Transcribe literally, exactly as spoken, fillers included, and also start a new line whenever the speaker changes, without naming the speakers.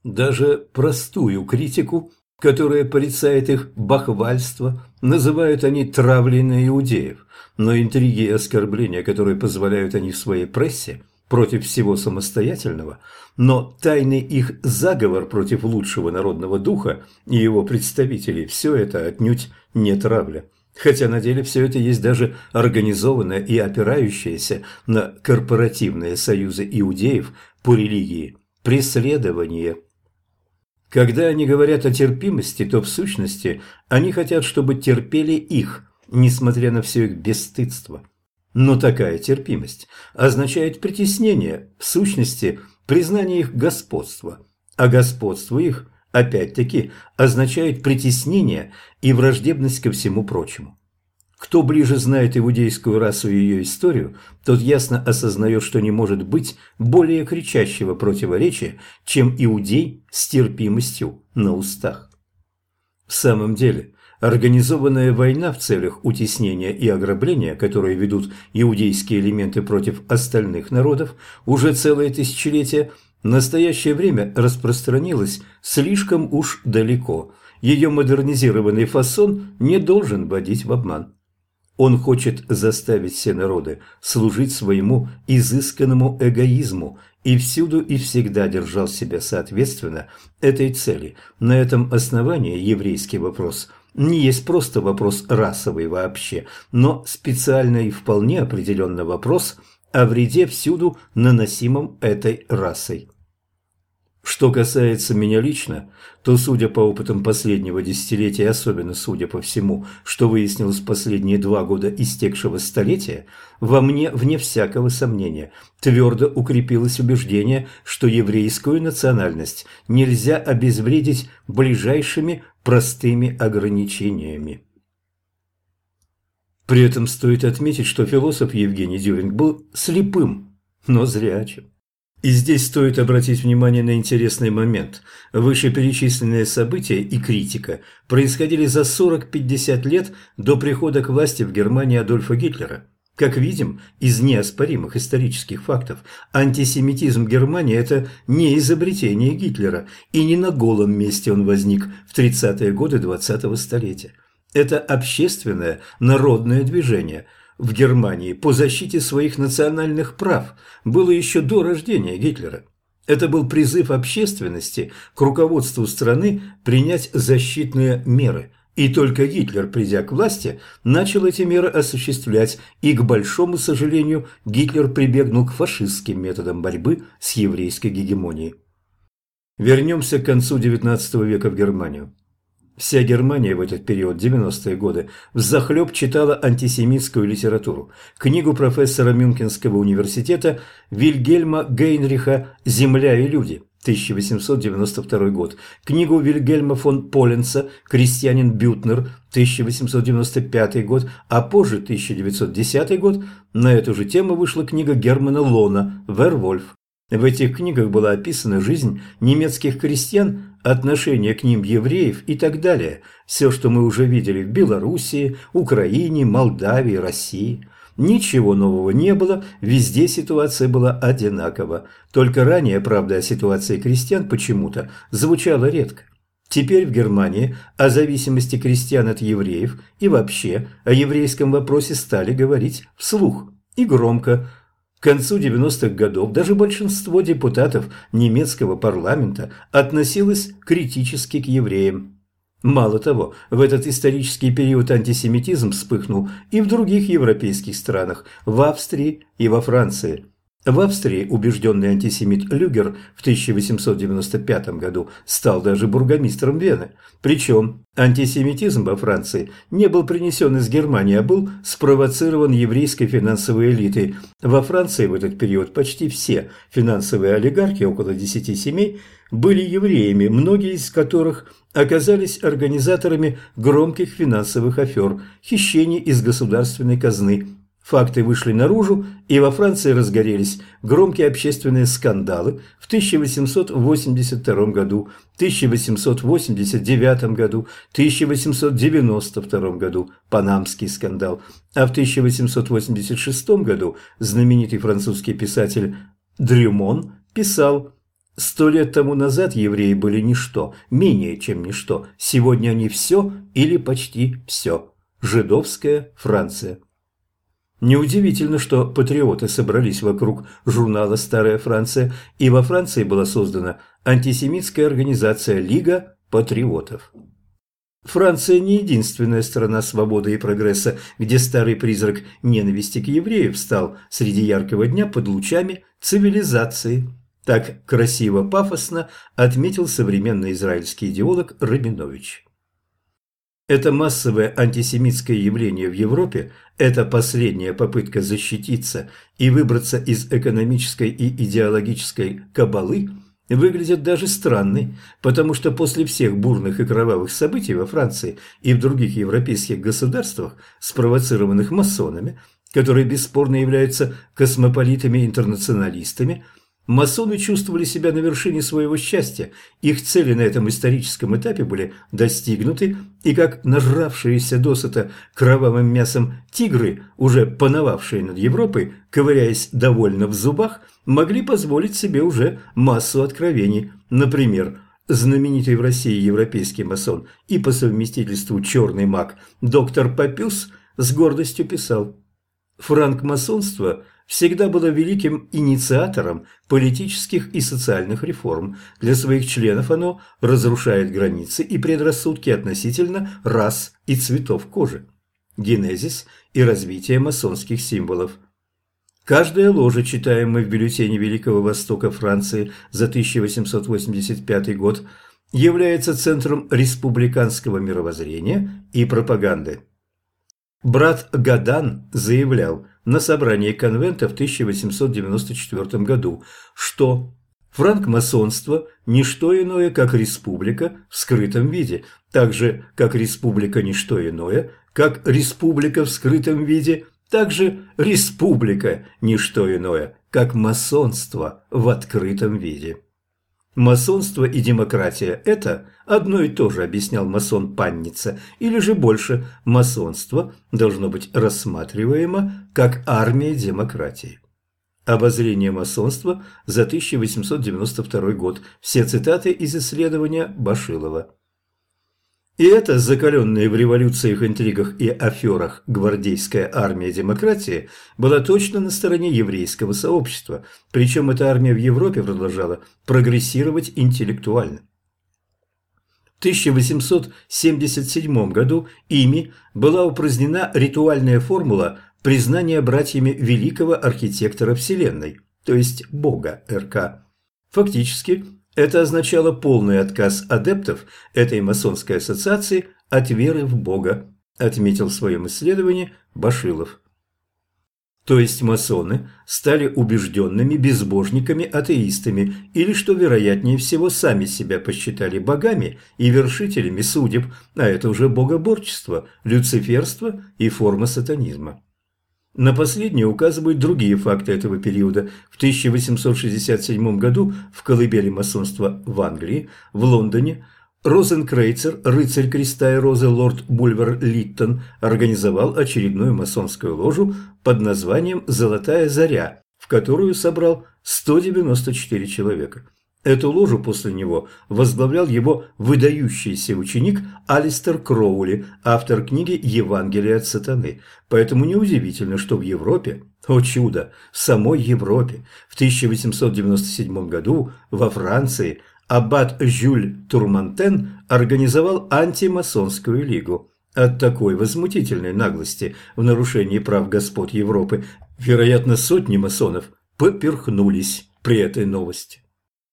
Даже простую критику, которая порицает их бахвальство, называют они травлей на иудеев, но интриги и оскорбления, которые позволяют они в своей прессе против всего самостоятельного, но тайный их заговор против лучшего народного духа и его представителей – все это отнюдь не травля. Хотя на деле все это есть даже организованное и опирающееся на корпоративные союзы иудеев по религии преследование. Когда они говорят о терпимости, то в сущности они хотят, чтобы терпели их, несмотря на все их бесстыдство. Но такая терпимость означает притеснение, в сущности, признание их господства, а господство их, опять-таки, означает притеснение и враждебность ко всему прочему. Кто ближе знает иудейскую расу и ее историю, тот ясно осознает, что не может быть более кричащего противоречия, чем иудей с терпимостью на устах. В самом деле, организованная война в целях утеснения и ограбления, которые ведут иудейские элементы против остальных народов уже целое тысячелетие, в настоящее время распространилась слишком уж далеко. Ее модернизированный фасон не должен вводить в обман. Он хочет заставить все народы служить своему изысканному эгоизму и всюду и всегда держал себя соответственно этой цели. На этом основании еврейский вопрос не есть просто вопрос расовый вообще, но специально и вполне определенно вопрос о вреде всюду наносимом этой расой. Что касается меня лично, то, судя по опытам последнего десятилетия, особенно судя по всему, что выяснилось в последние два года истекшего столетия, во мне, вне всякого сомнения, твердо укрепилось убеждение, что еврейскую национальность нельзя обезвредить ближайшими простыми ограничениями. При этом стоит отметить, что философ Евгений Дюринг был слепым, но зрячим. И здесь стоит обратить внимание на интересный момент. Вышеперечисленные события и критика происходили за сорок-пятьдесят лет до прихода к власти в Германии Адольфа Гитлера. Как видим из неоспоримых исторических фактов, антисемитизм в Германии – это не изобретение Гитлера, и не на голом месте он возник в тридцатые годы двадцатого столетия. Это общественное народное движение – в Германии по защите своих национальных прав было еще до рождения Гитлера. Это был призыв общественности к руководству страны принять защитные меры. И только Гитлер, придя к власти, начал эти меры осуществлять, и, к большому сожалению, Гитлер прибегнул к фашистским методам борьбы с еврейской гегемонией. Вернемся к концу девятнадцатого века в Германию. Вся Германия в этот период, девяностые годы, взахлеб читала антисемитскую литературу. Книгу профессора Мюнхенского университета Вильгельма Гейнриха «Земля и люди» тысяча восемьсот девяносто второй год, книгу Вильгельма фон Поленца «Крестьянин Бютнер» тысяча восемьсот девяносто пятый год, а позже тысяча девятьсот десятый год на эту же тему вышла книга Германа Лона «Вервольф». В этих книгах была описана жизнь немецких крестьян, отношение к ним евреев и так далее. Все, что мы уже видели в Белоруссии, Украине, Молдавии, России. Ничего нового не было, везде ситуация была одинакова. Только ранее правда о ситуации крестьян почему-то звучала редко. Теперь в Германии о зависимости крестьян от евреев и вообще о еврейском вопросе стали говорить вслух и громко. К концу девяностых годов даже большинство депутатов немецкого парламента относилось критически к евреям. Мало того, в этот исторический период антисемитизм вспыхнул и в других европейских странах, в Австрии и во Франции. В Австрии убежденный антисемит Люгер в тысяча восемьсот девяносто пятом году стал даже бургомистром Вены. Причем антисемитизм во Франции не был принесен из Германии, а был спровоцирован еврейской финансовой элитой. Во Франции в этот период почти все финансовые олигархи, около десяти семей, были евреями, многие из которых оказались организаторами громких финансовых афер, хищений из государственной казны. Факты вышли наружу, и во Франции разгорелись громкие общественные скандалы в тысяча восемьсот восемьдесят втором году, тысяча восемьсот восемьдесят девятом году, тысяча восемьсот девяносто втором году Панамский скандал, а в тысяча восемьсот восемьдесят шестом году знаменитый французский писатель Дрюмон писал: Сто лет тому назад евреи были ничто, менее чем ничто. Сегодня они все или почти все. Жидовская Франция. Неудивительно, что патриоты собрались вокруг журнала «Старая Франция», и во Франции была создана антисемитская организация «Лига патриотов». Франция не единственная страна свободы и прогресса, где старый призрак ненависти к евреям встал среди яркого дня под лучами цивилизации. Так красиво-пафосно отметил современный израильский идеолог Рабинович. Это массовое антисемитское явление в Европе – это последняя попытка защититься и выбраться из экономической и идеологической кабалы – выглядит даже странной, потому что после всех бурных и кровавых событий во Франции и в других европейских государствах, спровоцированных масонами, которые бесспорно являются космополитами-интернационалистами, масоны чувствовали себя на вершине своего счастья, их цели на этом историческом этапе были достигнуты, и как нажравшиеся досыта кровавым мясом тигры, уже пановавшие над Европой, ковыряясь довольно в зубах, могли позволить себе уже массу откровений. Например, знаменитый в России европейский масон и по совместительству черный маг доктор Папюс с гордостью писал: «Франкмасонство всегда было великим инициатором политических и социальных реформ. Для своих членов оно разрушает границы и предрассудки относительно рас и цветов кожи. Генезис и развитие масонских символов». Каждая ложа, читаемая в бюллетене Великого Востока Франции за тысяча восемьсот восемьдесят пятый год, является центром республиканского мировоззрения и пропаганды. Брат Гадан заявлял на собрании конвента в тысяча восемьсот девяносто четвёртом году, что франкмасонство – не что иное, как республика в скрытом виде, так же, как республика – не что иное, как республика в скрытом виде, так же республика – не что иное, как масонство в открытом виде. Масонство и демократия – это одно и то же, объяснял масон Панница, или же больше, масонство должно быть рассматриваемо как армия демократии. Обозрение масонства за тысяча восемьсот девяносто второй год. Все цитаты из исследования Башилова. И эта закаленная в революциях, интригах и аферах гвардейская армия демократии была точно на стороне еврейского сообщества, причем эта армия в Европе продолжала прогрессировать интеллектуально. В тысяча восемьсот семьдесят седьмом году ими была упразднена ритуальная формула признания братьями великого архитектора Вселенной, то есть Бога РК. Фактически, это означало полный отказ адептов этой масонской ассоциации от веры в Бога, отметил в своем исследовании Башилов. То есть масоны стали убежденными безбожниками-атеистами, или, что вероятнее всего, сами себя посчитали богами и вершителями судеб, а это уже богоборчество, люциферство и форма сатанизма. На последнее указывают другие факты этого периода. В тысяча восемьсот шестьдесят седьмом году в колыбели масонства в Англии, в Лондоне, Розенкрейцер, рыцарь креста и розы лорд Бульвер-Литтон, организовал очередную масонскую ложу под названием «Золотая заря», в которую собрал сто девяносто четыре человека. Эту ложу после него возглавлял его выдающийся ученик Алистер Кроули, автор книги «Евангелие от сатаны». Поэтому неудивительно, что в Европе, о чудо, в самой Европе, в тысяча восемьсот девяносто седьмом году во Франции аббат Жюль Турмантен организовал антимасонскую лигу. От такой возмутительной наглости в нарушении прав господ Европы, вероятно, сотни масонов поперхнулись при этой новости.